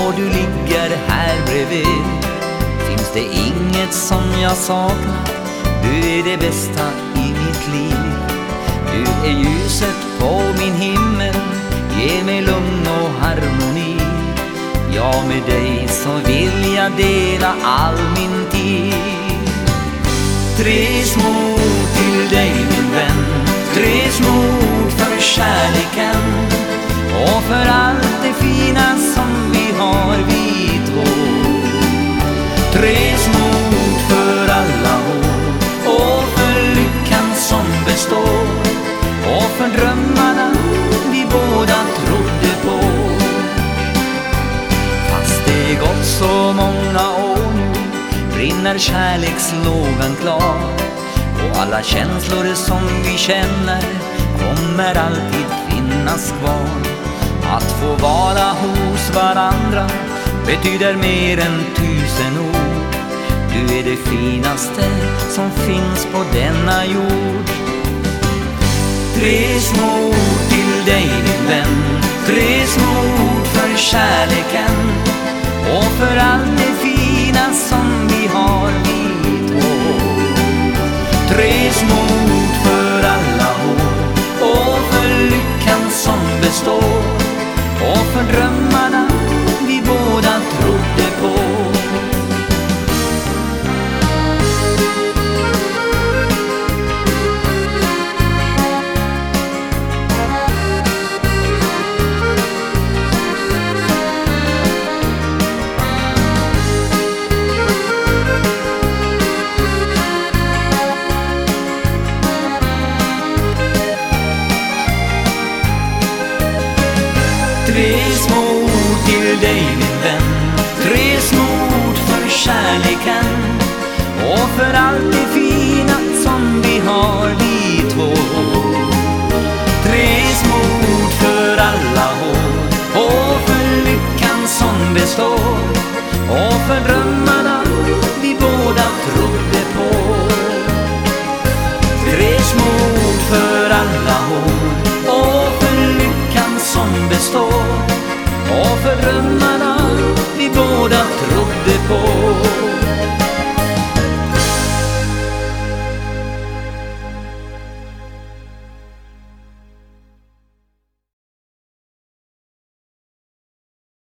och du ligger här bredvid. Finns det inget som jag saknar? Du är det bästa i mitt liv. Du är ljuset på min himmel, ge mig lugn och harmoni. Ja, med dig så vill jag dela all min tid. 3 små ord till dig min vän, 3 små ord för kärleken och för allt det fina som vi har vi två. 3 små ord för alla år och för lyckan som består och för drömmarna vi båda trodde på. Fast det gått så många år nu brinner kärlekslågan klar, och alla känslor som vi känner kommer alltid finnas kvar. Att få vara hos varandra betyder mer än 1000 ord. Du är det finaste som finns på denna jord. 3 små ord till dig min vän, 3 små ord för kärleken och för allt det fina som vi har vi två. 3 små ord för alla år och för lyckan som består och för drömmarna vi båda trodde på. Tre små ord till dig min vän, 3 små ord för kärleken och för allt det fina som vi har vi två. 3 små ord för alla år och för lyckan som består och för drömmarna vi båda trodde på. 3 små ord för alla år och för lyckan som består och för drömmarna vi båda trodde på.